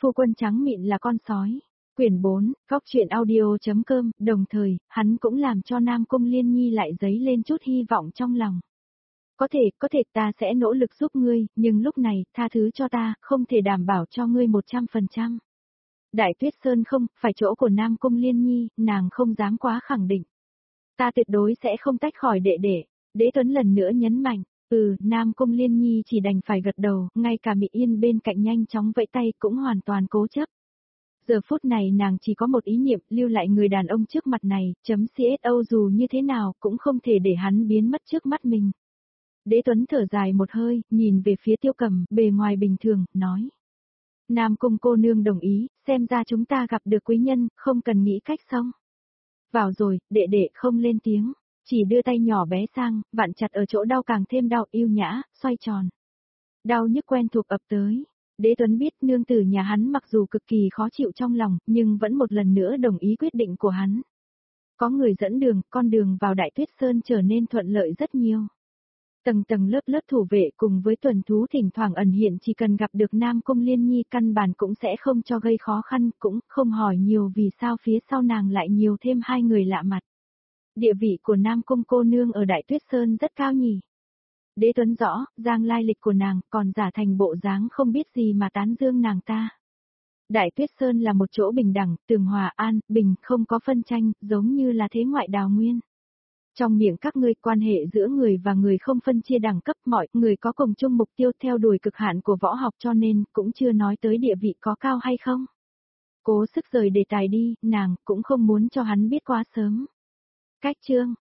Phu quân trắng mịn là con sói. Quyển 4, góc truyện audio.com, đồng thời, hắn cũng làm cho Nam Cung Liên Nhi lại dấy lên chút hy vọng trong lòng. Có thể ta sẽ nỗ lực giúp ngươi, nhưng lúc này, tha thứ cho ta, không thể đảm bảo cho ngươi 100%. Đại Tuyết Sơn không, phải chỗ của Nam Cung Liên Nhi, nàng không dám quá khẳng định. Ta tuyệt đối sẽ không tách khỏi đệ đệ. Đế Tuấn lần nữa nhấn mạnh, Nam Cung Liên Nhi chỉ đành phải gật đầu, ngay cả Mỹ Yên bên cạnh nhanh chóng vẫy tay cũng hoàn toàn cố chấp. Giờ phút này nàng chỉ có một ý niệm, lưu lại người đàn ông trước mặt này, CSO dù như thế nào cũng không thể để hắn biến mất trước mắt mình. Đế Tuấn thở dài một hơi, nhìn về phía Tiêu Cầm, bề ngoài bình thường, nói. Nam Cung cô nương đồng ý, xem ra chúng ta gặp được quý nhân, không cần nghĩ cách xong. Vào rồi, đệ đệ không lên tiếng, chỉ đưa tay nhỏ bé sang, vặn chặt ở chỗ đau càng thêm đau, yêu nhã, xoay tròn. Đau nhức quen thuộc ập tới. Đế Tuấn biết nương tử nhà hắn mặc dù cực kỳ khó chịu trong lòng, nhưng vẫn một lần nữa đồng ý quyết định của hắn. Có người dẫn đường, con đường vào Đại Tuyết Sơn trở nên thuận lợi rất nhiều. Tầng tầng lớp lớp thủ vệ cùng với tuần thú thỉnh thoảng ẩn hiện, chỉ cần gặp được Nam Cung Liên Nhi căn bản cũng sẽ không cho gây khó khăn, cũng không hỏi nhiều vì sao phía sau nàng lại nhiều thêm hai người lạ mặt. Địa vị của Nam Cung cô nương ở Đại Tuyết Sơn rất cao nhỉ. Đế Tuấn rõ, giang lai lịch của nàng, còn giả thành bộ dáng không biết gì mà tán dương nàng ta. Đại Tuyết Sơn là một chỗ bình đẳng, tường hòa an, bình, không có phân tranh, giống như là thế ngoại đào nguyên. Trong miệng các ngươi, quan hệ giữa người và người không phân chia đẳng cấp, mọi người có cùng chung mục tiêu theo đuổi cực hạn của võ học, cho nên cũng chưa nói tới địa vị có cao hay không. Cố sức rời đề tài đi, nàng cũng không muốn cho hắn biết quá sớm. Cách chương